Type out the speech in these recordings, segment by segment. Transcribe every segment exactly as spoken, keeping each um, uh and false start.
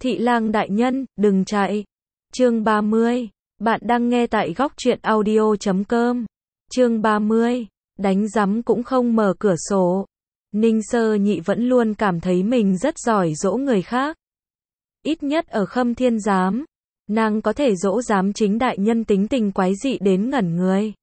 Thị lang đại nhân, đừng chạy. Chương ba mươi. Bạn đang nghe tại góc truyện audio chấm com. Chương ba mươi. Đánh rắm cũng không mở cửa sổ. Ninh Sơ Nhị vẫn luôn cảm thấy mình rất giỏi dỗ người khác. Ít nhất ở Khâm Thiên Giám, nàng có thể dỗ giám chính đại nhân tính tình quái dị đến ngẩn người.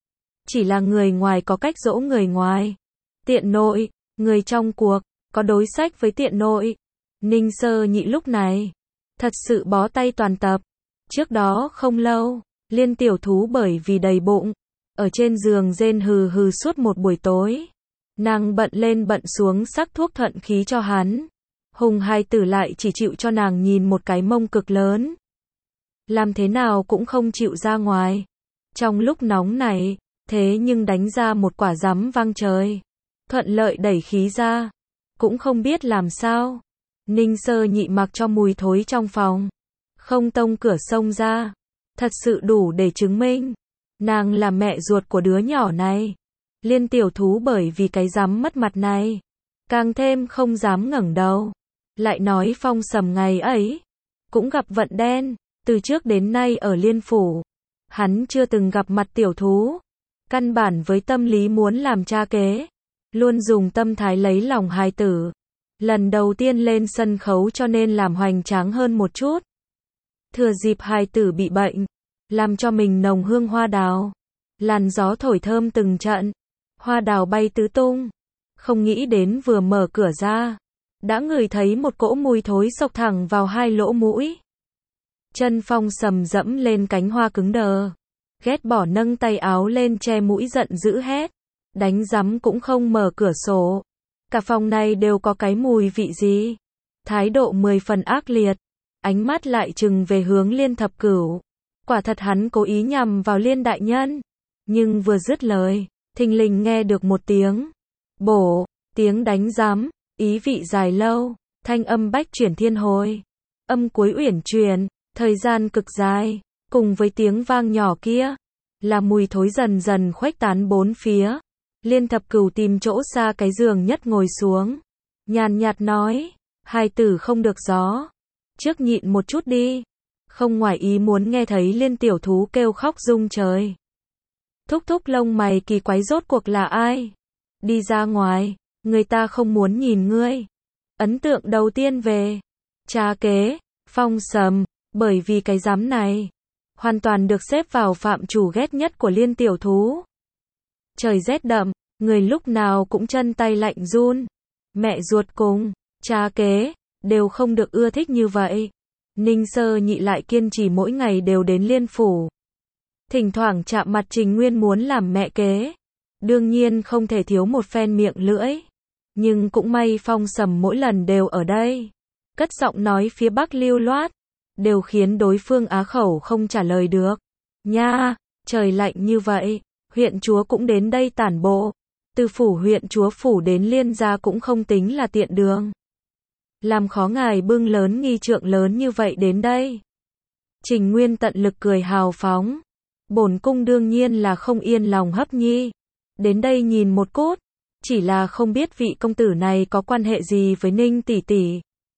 Chỉ là người ngoài có cách dỗ người ngoài. Tiện nội, người trong cuộc, có đối sách với tiện nội. Ninh Sơ Nhị lúc này thật sự bó tay toàn tập. Trước đó không lâu, Liên tiểu thú bởi vì đầy bụng, ở trên giường rên hừ hừ suốt một buổi tối. Nàng bận lên bận xuống sắc thuốc thuận khí cho hắn. Hùng hai tử lại chỉ chịu cho nàng nhìn một cái mông cực lớn. Làm thế nào cũng không chịu ra ngoài. Trong lúc nóng này, thế nhưng đánh ra một quả rắm vang trời. Thuận lợi đẩy khí ra. Cũng không biết làm sao. Ninh Sơ Nhị mặc cho mùi thối trong phòng. Không tông cửa xông ra. Thật sự đủ để chứng minh. Nàng là mẹ ruột của đứa nhỏ này. Liên tiểu thú bởi vì cái dám mất mặt này. Càng thêm không dám ngẩng đầu. Lại nói Phong Sầm ngày ấy. Cũng gặp vận đen. Từ trước đến nay ở Liên phủ. Hắn chưa từng gặp mặt tiểu thú. Căn bản với tâm lý muốn làm cha kế. Luôn dùng tâm thái lấy lòng hài tử. Lần đầu tiên lên sân khấu cho nên làm hoành tráng hơn một chút. Thừa dịp hài tử bị bệnh. Làm cho mình nồng hương hoa đào. Làn gió thổi thơm từng trận. Hoa đào bay tứ tung. Không nghĩ đến vừa mở cửa ra. Đã ngửi thấy một cỗ mùi thối xộc thẳng vào hai lỗ mũi. Chân Phong Sầm dẫm lên cánh hoa cứng đờ. Ghét bỏ nâng tay áo lên che mũi giận dữ hét. Đánh rắm cũng không mở cửa sổ. Cả phòng này đều có cái mùi vị gì. Thái độ mười phần ác liệt. Ánh mắt lại trừng về hướng Liên Thập Cửu. Quả thật hắn cố ý nhằm vào Liên đại nhân. Nhưng vừa dứt lời, thình lình nghe được một tiếng bổ, tiếng đánh rắm, ý vị dài lâu, thanh âm bách chuyển thiên hồi. Âm cuối uyển chuyển, thời gian cực dài, cùng với tiếng vang nhỏ kia, là mùi thối dần dần khuếch tán bốn phía. Liên Thập Cửu tìm chỗ xa cái giường nhất ngồi xuống. Nhàn nhạt nói, hài tử không được gió. Trước nhịn một chút đi. Không ngoài ý muốn nghe thấy Liên tiểu thú kêu khóc rung trời. Thúc thúc lông mày kỳ quái rốt cuộc là ai? Đi ra ngoài, người ta không muốn nhìn ngươi. Ấn tượng đầu tiên về cha kế, Phong Sầm, bởi vì cái dám này, hoàn toàn được xếp vào phạm chủ ghét nhất của Liên tiểu thú. Trời rét đậm, người lúc nào cũng chân tay lạnh run. Mẹ ruột cùng cha kế đều không được ưa thích như vậy. Ninh Sơ Nhị lại kiên trì mỗi ngày đều đến Liên phủ. Thỉnh thoảng chạm mặt Trình Nguyên muốn làm mẹ kế. Đương nhiên không thể thiếu một phen miệng lưỡi. Nhưng cũng may Phong Sầm mỗi lần đều ở đây. Cất giọng nói phía Bắc lưu loát. Đều khiến đối phương á khẩu không trả lời được. Nha, trời lạnh như vậy. Huyện chúa cũng đến đây tản bộ. Từ phủ huyện chúa phủ đến Liên gia cũng không tính là tiện đường. Làm khó ngài bưng lớn nghi trượng lớn như vậy đến đây. Trình Nguyên tận lực cười hào phóng. Bổn cung đương nhiên là không yên lòng hấp nhi. Đến đây nhìn một cốt. Chỉ là không biết vị công tử này có quan hệ gì với Ninh tỷ tỷ.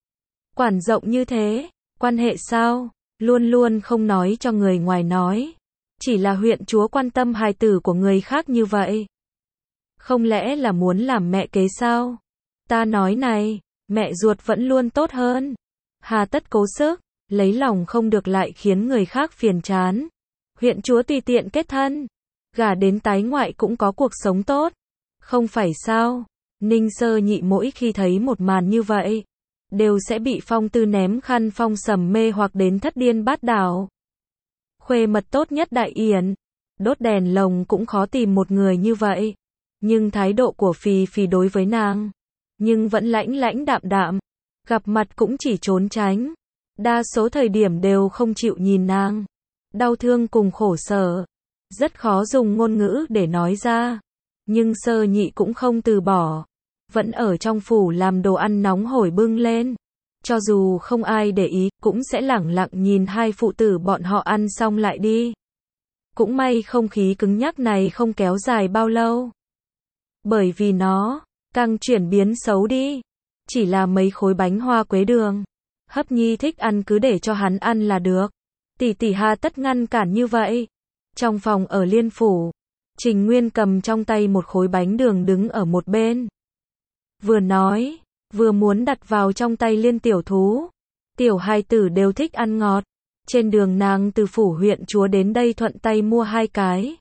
Quản rộng như thế, quan hệ sao? Luôn luôn không nói cho người ngoài nói. Chỉ là huyện chúa quan tâm hài tử của người khác như vậy. Không lẽ là muốn làm mẹ kế sao? Ta nói này, mẹ ruột vẫn luôn tốt hơn. Hà tất cố sức, lấy lòng không được lại khiến người khác phiền chán. Huyện chúa tùy tiện kết thân, gả đến tái ngoại cũng có cuộc sống tốt. Không phải sao? Ninh Sơ Nhị mỗi khi thấy một màn như vậy, đều sẽ bị Phong Tư ném khăn Phong Sầm mê hoặc đến thất điên bát đảo. Khuê mật tốt nhất đại yển, đốt đèn lồng cũng khó tìm một người như vậy. Nhưng thái độ của Phì Phì đối với nàng, nhưng vẫn lãnh lãnh đạm đạm, gặp mặt cũng chỉ trốn tránh. Đa số thời điểm đều không chịu nhìn nàng. Đau thương cùng khổ sở, rất khó dùng ngôn ngữ để nói ra. Nhưng Sơ Nhị cũng không từ bỏ, vẫn ở trong phủ làm đồ ăn nóng hổi bưng lên. Cho dù không ai để ý, cũng sẽ lẳng lặng nhìn hai phụ tử bọn họ ăn xong lại đi. Cũng may không khí cứng nhắc này không kéo dài bao lâu. Bởi vì nó càng chuyển biến xấu đi. Chỉ là mấy khối bánh hoa quế đường, Hấp Nhi thích ăn cứ để cho hắn ăn là được. Tỷ tỷ hà tất ngăn cản như vậy. Trong phòng ở Liên Phủ, Trình Nguyên cầm trong tay một khối bánh đường đứng ở một bên. Vừa nói, vừa muốn đặt vào trong tay Liên tiểu thú. Tiểu hài tử đều thích ăn ngọt. Trên đường nàng từ phủ huyện chúa đến đây thuận tay mua hai cái.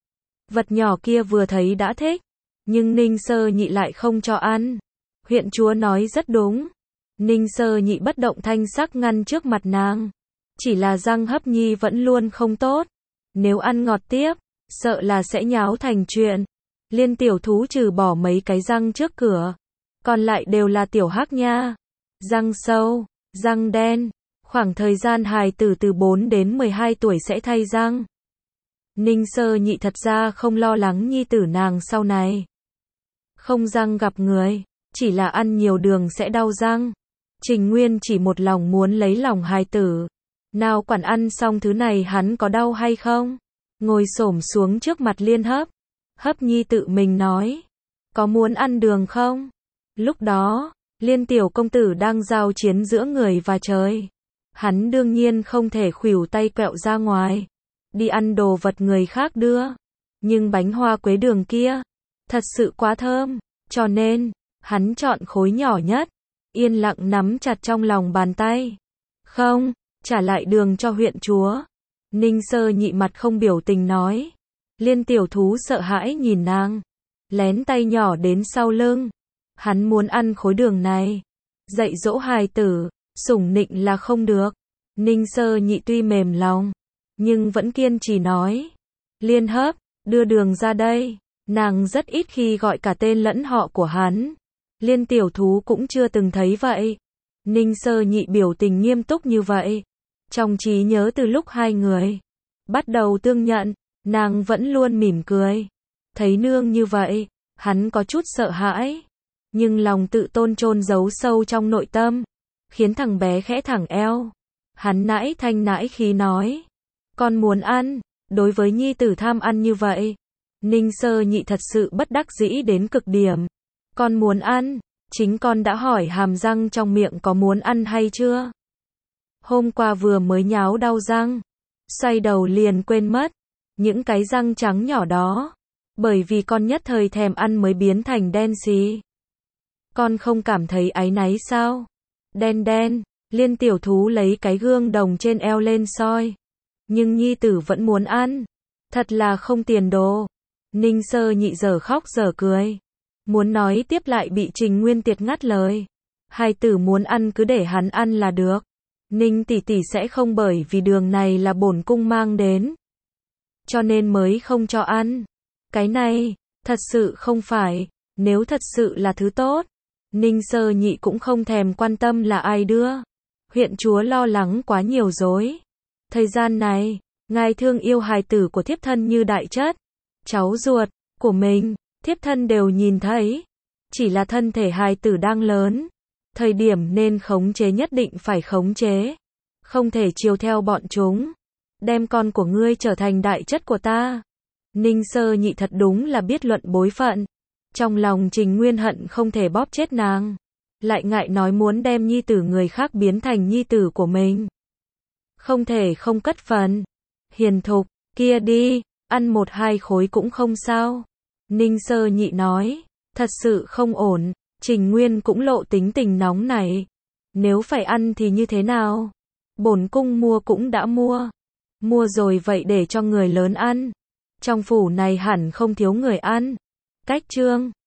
Vật nhỏ kia vừa thấy đã thích. Nhưng Ninh Sơ Nhị lại không cho ăn. Huyện chúa nói rất đúng. Ninh Sơ Nhị bất động thanh sắc ngăn trước mặt nàng. Chỉ là răng Hấp Nhi vẫn luôn không tốt. Nếu ăn ngọt tiếp, sợ là sẽ nháo thành chuyện. Liên tiểu thú trừ bỏ mấy cái răng trước cửa. Còn lại đều là tiểu hắc nha. Răng sâu, răng đen. Khoảng thời gian hài tử từ bốn đến mười hai tuổi sẽ thay răng. Ninh Sơ Nhị thật ra không lo lắng nhi tử nàng sau này. Không răng gặp người, chỉ là ăn nhiều đường sẽ đau răng. Trình Nguyên chỉ một lòng muốn lấy lòng hài tử. Nào quản ăn xong thứ này hắn có đau hay không? Ngồi xổm xuống trước mặt Liên Hấp. Hấp Nhi tự mình nói. Có muốn ăn đường không? Lúc đó, Liên tiểu công tử đang giao chiến giữa người và trời. Hắn đương nhiên không thể khuỷu tay quẹo ra ngoài. Đi ăn đồ vật người khác đưa. Nhưng bánh hoa quế đường kia, thật sự quá thơm. Cho nên, hắn chọn khối nhỏ nhất. Yên lặng nắm chặt trong lòng bàn tay. Không, trả lại đường cho huyện chúa. Ninh Sơ Nhị mặt không biểu tình nói. Liên tiểu thú sợ hãi nhìn nàng. Lén tay nhỏ đến sau lưng. Hắn muốn ăn khối đường này. Dạy dỗ hài tử, sủng nịnh là không được. Ninh Sơ Nhị tuy mềm lòng, nhưng vẫn kiên trì nói. Liên Hấp, đưa đường ra đây. Nàng rất ít khi gọi cả tên lẫn họ của hắn. Liên tiểu thú cũng chưa từng thấy vậy. Ninh Sơ Nhị biểu tình nghiêm túc như vậy. Trong trí nhớ từ lúc hai người bắt đầu tương nhận, nàng vẫn luôn mỉm cười. Thấy nương như vậy, hắn có chút sợ hãi. Nhưng lòng tự tôn chôn giấu sâu trong nội tâm, khiến thằng bé khẽ thẳng eo. Hắn nãi thanh nãi khí nói. Con muốn ăn. Đối với nhi tử tham ăn như vậy, Ninh Sơ Nhị thật sự bất đắc dĩ đến cực điểm. Con muốn ăn. Chính con đã hỏi hàm răng trong miệng có muốn ăn hay chưa? Hôm qua vừa mới nháo đau răng. Xoay đầu liền quên mất. Những cái răng trắng nhỏ đó. Bởi vì con nhất thời thèm ăn mới biến thành đen xì. Con không cảm thấy áy náy sao? Đen đen. Liên tiểu thú lấy cái gương đồng trên eo lên soi. Nhưng nhi tử vẫn muốn ăn. Thật là không tiền đồ. Ninh Sơ Nhị giờ khóc giờ cười. Muốn nói tiếp lại bị Trình Nguyên Tiệt ngắt lời. Hài tử muốn ăn cứ để hắn ăn là được. Ninh tỷ tỷ sẽ không bởi vì đường này là bổn cung mang đến, cho nên mới không cho ăn. Cái này, thật sự không phải. Nếu thật sự là thứ tốt, Ninh Sơ Nhị cũng không thèm quan tâm là ai đưa. Huyện chúa lo lắng quá nhiều rồi. Thời gian này, ngài thương yêu hài tử của thiếp thân như đại chất. Cháu ruột của mình, thiếp thân đều nhìn thấy. Chỉ là thân thể hài tử đang lớn. Thời điểm nên khống chế nhất định phải khống chế. Không thể chiều theo bọn chúng. Đem con của ngươi trở thành đại chất của ta. Ninh Sơ Nhị thật đúng là biết luận bối phận. Trong lòng Trình Nguyên hận không thể bóp chết nàng. Lại ngại nói muốn đem nhi tử người khác biến thành nhi tử của mình. Không thể không cất phần. Hiền thục, kia đi, ăn một hai khối cũng không sao. Ninh Sơ Nhị nói, thật sự không ổn. Trình Nguyên cũng lộ tính tình nóng này. Nếu phải ăn thì như thế nào? Bổn cung mua cũng đã mua. Mua rồi vậy để cho người lớn ăn. Trong phủ này hẳn không thiếu người ăn. Cách chương